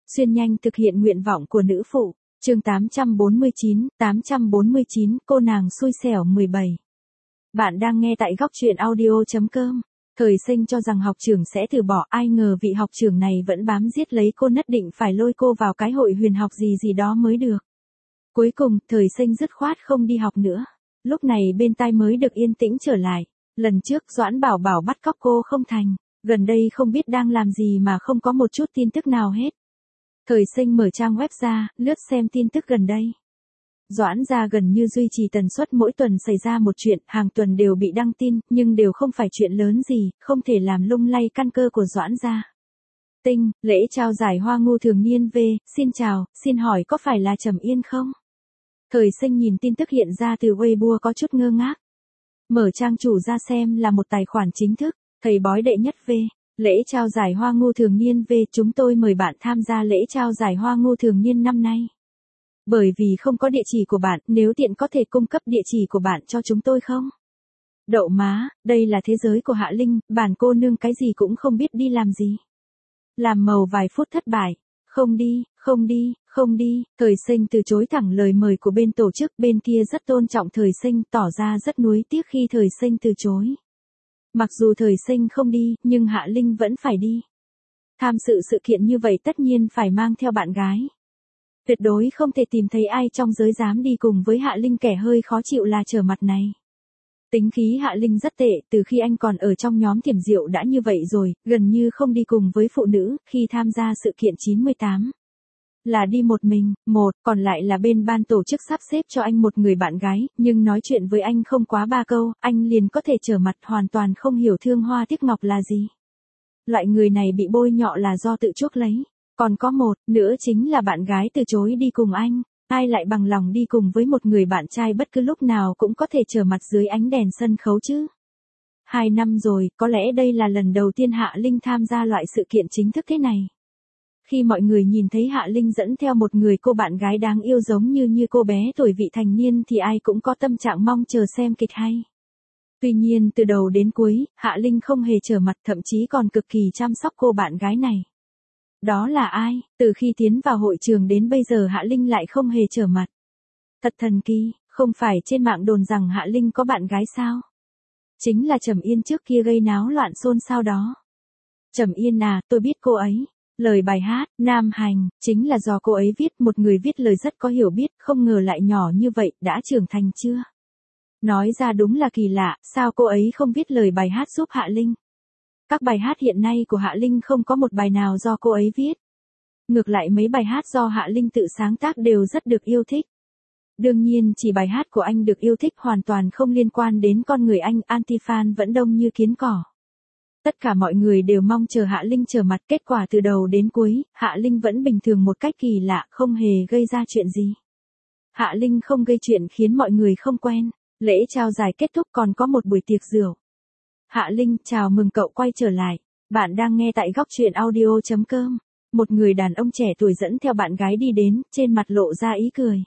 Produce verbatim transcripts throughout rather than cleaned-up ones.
Xuyên nhanh thực hiện nguyện vọng của nữ phụ. Chương tám trăm bốn mươi chín, tám trăm bốn mươi chín, cô nàng xui xẻo mười bảy. Bạn đang nghe tại góc truyện audio chấm com. Thời sinh cho rằng học trưởng sẽ từ bỏ, ai ngờ vị học trưởng này vẫn bám giết lấy cô, nhất định phải lôi cô vào cái hội huyền học gì gì đó mới được. Cuối cùng, thời sinh dứt khoát không đi học nữa. Lúc này bên tai mới được yên tĩnh trở lại. Lần trước Doãn Bảo Bảo bắt cóc cô không thành, gần đây không biết đang làm gì mà không có một chút tin tức nào hết. Thời sinh mở trang web ra, lướt xem tin tức gần đây. Doãn gia gần như duy trì tần suất mỗi tuần xảy ra một chuyện, hàng tuần đều bị đăng tin, nhưng đều không phải chuyện lớn gì, không thể làm lung lay căn cơ của Doãn gia. Tinh, lễ trao giải hoa ngô thường niên V, xin chào, xin hỏi có phải là Trầm Yên không? Thời sinh nhìn tin tức hiện ra từ Weibo có chút ngơ ngác. Mở trang chủ ra xem là một tài khoản chính thức, thầy bói đệ nhất V. Lễ trao giải hoa ngô thường niên V, chúng tôi mời bạn tham gia lễ trao giải hoa ngô thường niên năm nay. Bởi vì không có địa chỉ của bạn, nếu tiện có thể cung cấp địa chỉ của bạn cho chúng tôi không? Đậu má, đây là thế giới của Hạ Linh, bản cô nương cái gì cũng không biết đi làm gì. Làm màu vài phút thất bại. Không đi, không đi, không đi, thời sinh từ chối thẳng lời mời của bên tổ chức, bên kia rất tôn trọng thời sinh, tỏ ra rất nuối tiếc khi thời sinh từ chối. Mặc dù thời sinh không đi, nhưng Hạ Linh vẫn phải đi. Tham sự sự kiện như vậy tất nhiên phải mang theo bạn gái. Tuyệt đối không thể tìm thấy ai trong giới dám đi cùng với Hạ Linh, kẻ hơi khó chịu là Trở Mặt này. Tính khí Hạ Linh rất tệ, từ khi anh còn ở trong nhóm Thiểm Diệu đã như vậy rồi, gần như không đi cùng với phụ nữ, khi tham gia sự kiện chín mươi tám. Là đi một mình, một, còn lại là bên ban tổ chức sắp xếp cho anh một người bạn gái, nhưng nói chuyện với anh không quá ba câu, anh liền có thể trở mặt, hoàn toàn không hiểu thương hoa tiếc ngọc là gì. Loại người này bị bôi nhọ là do tự chuốc lấy. Còn có một, nữa chính là bạn gái từ chối đi cùng anh, ai lại bằng lòng đi cùng với một người bạn trai bất cứ lúc nào cũng có thể trở mặt dưới ánh đèn sân khấu chứ. Hai năm rồi, có lẽ đây là lần đầu tiên Hạ Linh tham gia loại sự kiện chính thức thế này. Khi mọi người nhìn thấy Hạ Linh dẫn theo một người cô bạn gái đáng yêu giống như như cô bé tuổi vị thành niên thì ai cũng có tâm trạng mong chờ xem kịch hay. Tuy nhiên từ đầu đến cuối, Hạ Linh không hề trở mặt, thậm chí còn cực kỳ chăm sóc cô bạn gái này. Đó là ai? Từ khi tiến vào hội trường đến bây giờ Hạ Linh lại không hề trở mặt. Thật thần kỳ, không phải trên mạng đồn rằng Hạ Linh có bạn gái sao? Chính là Trầm Yên trước kia gây náo loạn xôn xao đó. Trầm Yên à, tôi biết cô ấy. Lời bài hát, Nam Hành, chính là do cô ấy viết, một người viết lời rất có hiểu biết, không ngờ lại nhỏ như vậy, đã trưởng thành chưa? Nói ra đúng là kỳ lạ, sao cô ấy không viết lời bài hát giúp Hạ Linh? Các bài hát hiện nay của Hạ Linh không có một bài nào do cô ấy viết. Ngược lại mấy bài hát do Hạ Linh tự sáng tác đều rất được yêu thích. Đương nhiên chỉ bài hát của anh được yêu thích hoàn toàn không liên quan đến con người anh, anti-fan vẫn đông như kiến cỏ. Tất cả mọi người đều mong chờ Hạ Linh trở mặt, kết quả từ đầu đến cuối, Hạ Linh vẫn bình thường một cách kỳ lạ, không hề gây ra chuyện gì. Hạ Linh không gây chuyện khiến mọi người không quen. Lễ trao giải kết thúc còn có một buổi tiệc rượu. Hạ Linh, chào mừng cậu quay trở lại. Bạn đang nghe tại góc truyện audio chấm com. Một người đàn ông trẻ tuổi dẫn theo bạn gái đi đến, trên mặt lộ ra ý cười.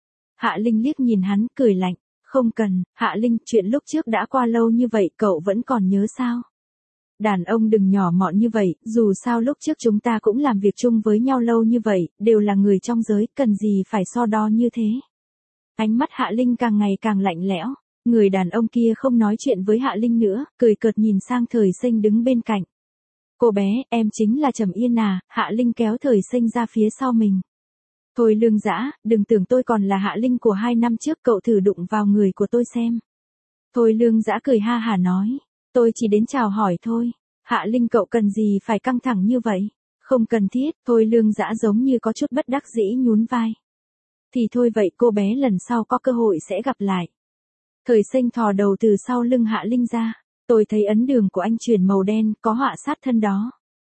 Hạ Linh liếc nhìn hắn, cười lạnh. Không cần, Hạ Linh, chuyện lúc trước đã qua lâu như vậy, cậu vẫn còn nhớ sao? Đàn ông đừng nhỏ mọn như vậy, dù sao lúc trước chúng ta cũng làm việc chung với nhau lâu như vậy, đều là người trong giới, cần gì phải so đo như thế? Ánh mắt Hạ Linh càng ngày càng lạnh lẽo. Người đàn ông kia không nói chuyện với Hạ Linh nữa, cười cợt nhìn sang Thời Sinh đứng bên cạnh. Cô bé, em chính là Trầm Yên à? Hạ Linh kéo Thời Sinh ra phía sau mình. Thôi Lương Dã, đừng tưởng tôi còn là Hạ Linh của hai năm trước, cậu thử đụng vào người của tôi xem. Thôi Lương Dã cười ha hả nói. Tôi chỉ đến chào hỏi thôi. Hạ Linh, cậu cần gì phải căng thẳng như vậy? Không cần thiết. Thôi Lương Dã giống như có chút bất đắc dĩ nhún vai. Thì thôi vậy cô bé, lần sau có cơ hội sẽ gặp lại. Thời Sinh thò đầu từ sau lưng Hạ Linh ra. Tôi thấy ấn đường của anh chuyển màu đen, có họa sát thân đó.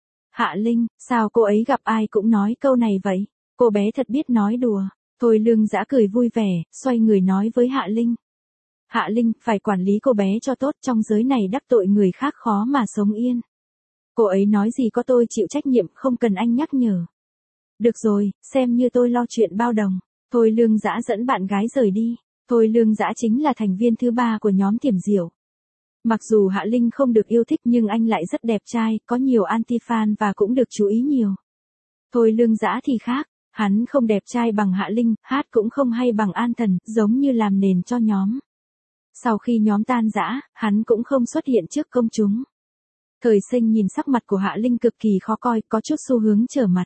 Hạ Linh, sao cô ấy gặp ai cũng nói câu này vậy? Cô bé thật biết nói đùa. Thôi Lương Dã cười vui vẻ, xoay người nói với Hạ Linh. Hạ Linh, phải quản lý cô bé cho tốt, trong giới này đắc tội người khác khó mà sống yên. Cô ấy nói gì có tôi chịu trách nhiệm, không cần anh nhắc nhở. Được rồi, xem như tôi lo chuyện bao đồng. Thôi Lương Dã dẫn bạn gái rời đi. Thôi Lương Dã chính là thành viên thứ ba của nhóm Thiểm Diệu. Mặc dù Hạ Linh không được yêu thích nhưng anh lại rất đẹp trai, có nhiều anti-fan và cũng được chú ý nhiều. Thôi Lương Dã thì khác, hắn không đẹp trai bằng Hạ Linh, hát cũng không hay bằng An Thần, giống như làm nền cho nhóm. Sau khi nhóm tan rã, hắn cũng không xuất hiện trước công chúng. Thời Sinh nhìn sắc mặt của Hạ Linh cực kỳ khó coi, có chút xu hướng trở mặt.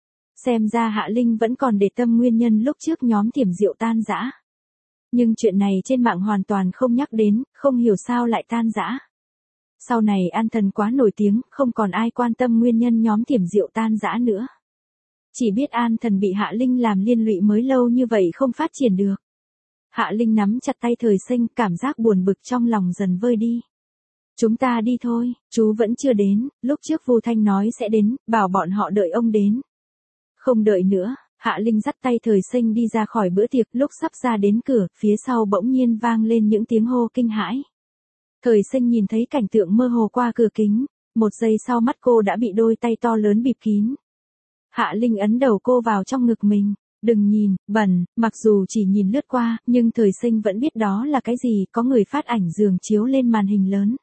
Xem ra Hạ Linh vẫn còn để tâm nguyên nhân lúc trước nhóm Thiểm Diệu tan rã. Nhưng chuyện này trên mạng hoàn toàn không nhắc đến, không hiểu sao lại tan rã. Sau này An Thần quá nổi tiếng, không còn ai quan tâm nguyên nhân nhóm Thiểm Diệu tan rã nữa. Chỉ biết An Thần bị Hạ Linh làm liên lụy mới lâu như vậy không phát triển được. Hạ Linh nắm chặt tay Thời Sinh, cảm giác buồn bực trong lòng dần vơi đi. Chúng ta đi thôi, chú vẫn chưa đến, lúc trước Vu Thanh nói sẽ đến, bảo bọn họ đợi ông đến. Không đợi nữa, Hạ Linh dắt tay Thời Sinh đi ra khỏi bữa tiệc, lúc sắp ra đến cửa, phía sau bỗng nhiên vang lên những tiếng hô kinh hãi. Thời Sinh nhìn thấy cảnh tượng mơ hồ qua cửa kính, một giây sau mắt cô đã bị đôi tay to lớn bịt kín. Hạ Linh ấn đầu cô vào trong ngực mình, đừng nhìn, bẩn, mặc dù chỉ nhìn lướt qua, nhưng Thời Sinh vẫn biết đó là cái gì, có người phát ảnh giường chiếu lên màn hình lớn.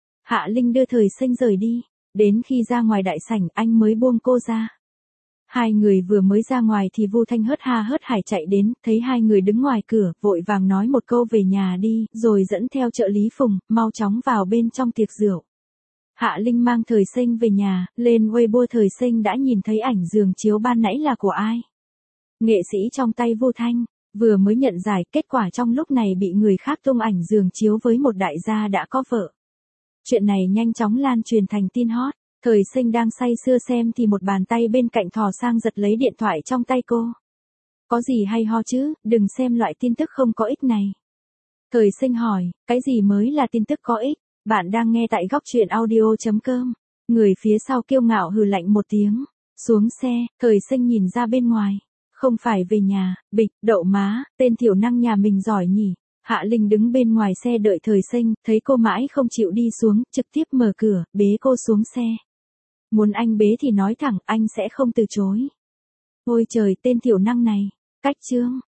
Hạ Linh đưa Thời Sinh rời đi, đến khi ra ngoài đại sảnh anh mới buông cô ra. Hai người vừa mới ra ngoài thì Vu Thanh hớt ha hớt hải chạy đến, thấy hai người đứng ngoài cửa, vội vàng nói một câu về nhà đi, rồi dẫn theo trợ lý Phùng, mau chóng vào bên trong tiệc rượu. Hạ Linh mang Thời Sinh về nhà, lên Weibo Thời Sinh đã nhìn thấy ảnh giường chiếu ban nãy là của ai. Nghệ sĩ trong tay Vu Thanh, vừa mới nhận giải, kết quả trong lúc này bị người khác tung ảnh giường chiếu với một đại gia đã có vợ. Chuyện này nhanh chóng lan truyền thành tin hot. Thời Sinh đang say sưa xem thì một bàn tay bên cạnh thò sang giật lấy điện thoại trong tay cô. Có gì hay ho chứ, đừng xem loại tin tức không có ích này. Thời Sinh hỏi, cái gì mới là tin tức có ích? Bạn đang nghe tại góc truyện audio chấm com. Người phía sau kiêu ngạo hừ lạnh một tiếng. Xuống xe, Thời Sinh nhìn ra bên ngoài. Không phải về nhà, bịch, đậu má, tên thiểu năng nhà mình giỏi nhỉ. Hạ Linh đứng bên ngoài xe đợi Thời Sinh, thấy cô mãi không chịu đi xuống, trực tiếp mở cửa, bế cô xuống xe. Muốn anh bế thì nói thẳng, anh sẽ không từ chối. Ôi trời, tên thiểu năng này. Cách chương.